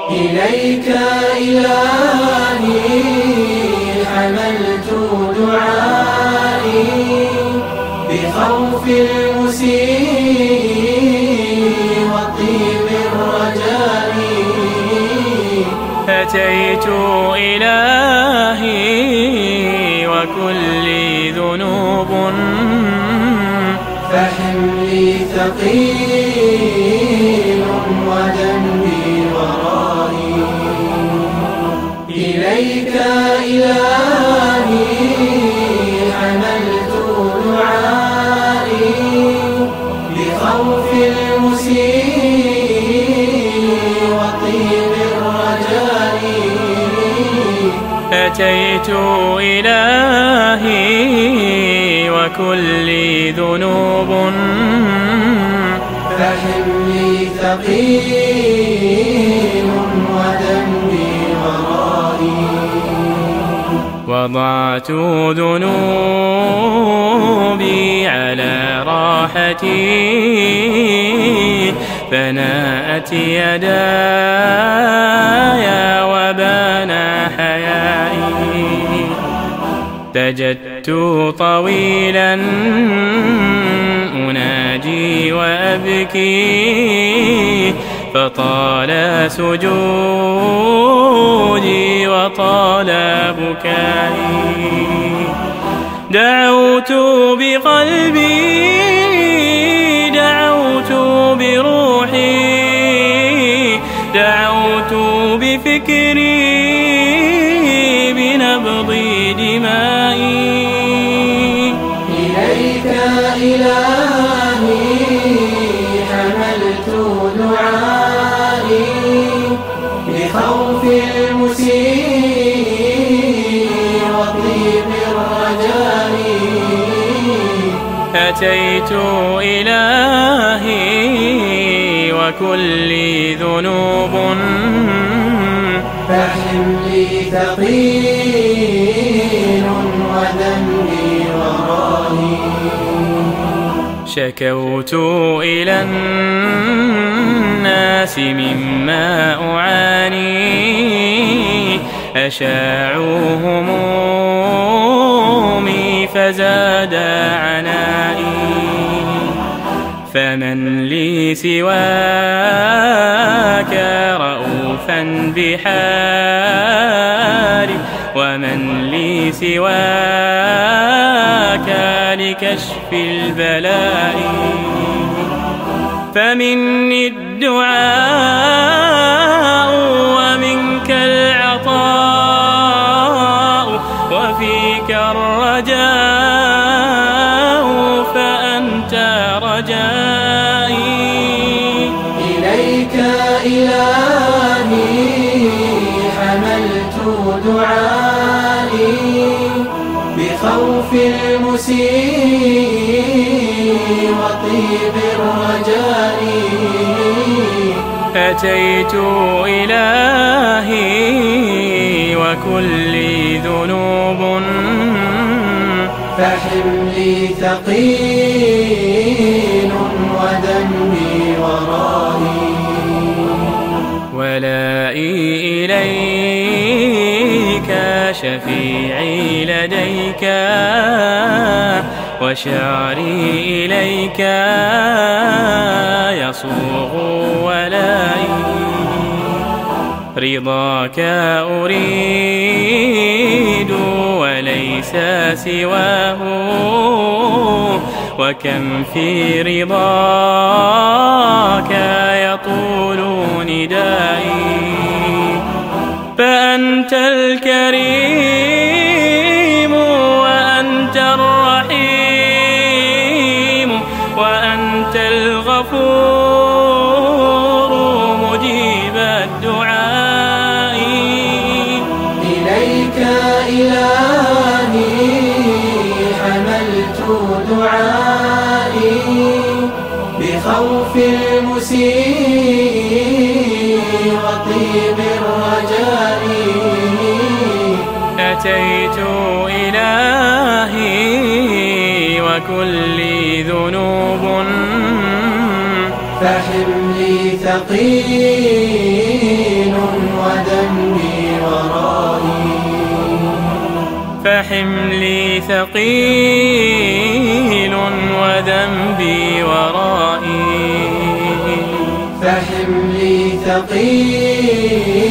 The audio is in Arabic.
إليك إلهي حملت دعائي بخوف المسيء وطيب الرجاء. أتيت إلهي وكلي ذنوب فحملي ثقيل وذنبي ورائي. إليك إلهي حملت دعائي بخوف المسيء وطيب الرجاء. أتيت إلهي وكلي ذنوب فحملي ثقيل وذنبي ورائي. وضعت ذنوبي على راحتي فناءت يداي وبان حيائي. سجدت طويلا أناجي وأبكي فطال سجودي وطال بكائي. دعوت بقلبي دعوت بروحي دعوت بفكري بنبض دمائي. إليك إلهي حملت دعائي بخوف المسيء وطيب الرجاء. أتيت إلهي وكلي ذنوب فحملي ثقيل وذنبي ورائي. شكوت إلى الناس مما أعاني أشاعوا همومي فزاد عنائي. فمن لي سواك رؤوفا بحالي ومن لي سواك لكشف البلاء. فمني الدعاء ومنك العطاء وفيك الرجاء فأنت رجائي. إليك إلهي حملت دعائي بخوف المسيء وطيب الرجاء. أتيت إلهي وكلي ذنوب فحملي ثقيل وذنبي ورائي. ولائي إليك شفيعي لديك وشعري إليك يصوغ ولائي. رضاك أريد وليس سواه وكم في رضاك يطول ندائي. فأنت الكريم وأنت الرحيم وأنت الغفور مجيب الدعاء. إليك إلهي حملت دعائي بخوف المسيء وطيب الرجاء. أتيت إلهي وكلي ذنوب فحملي ثقيل وذنبي ورائي. فحملي ثقيل وذنبي ورائي. فحملي ثقيل